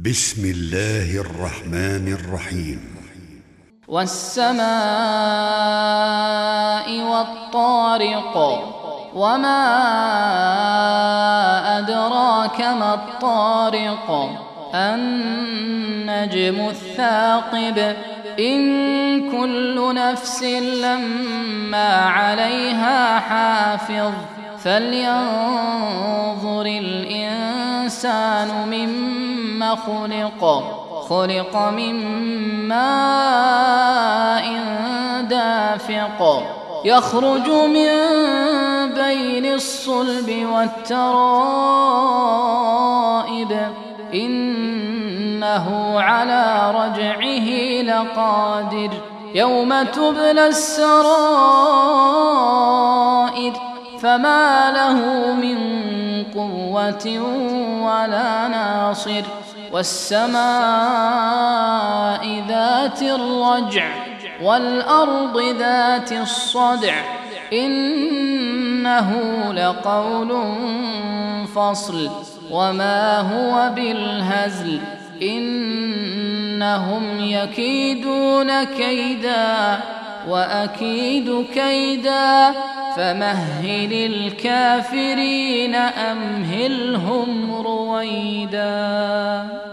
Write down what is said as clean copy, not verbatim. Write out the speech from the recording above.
بسم الله الرحمن الرحيم. والسماء والطارق وما أدراك ما الطارق النجم الثاقب إن كل نفس لما عليها حافظ فلينظر الإنسان مما خلق من ماء دافق يخرج من بين الصلب والترائب إنه على رجعه لقادر يوم تبلى السرائر فما له من قوة ولا ناصر والسماء ذات الرجع والأرض ذات الصدع إنه لقول فصل وما هو بالهزل إنهم يكيدون كيدا وأكيد كيدا فمهل الكافرين أمهلهم رويدا.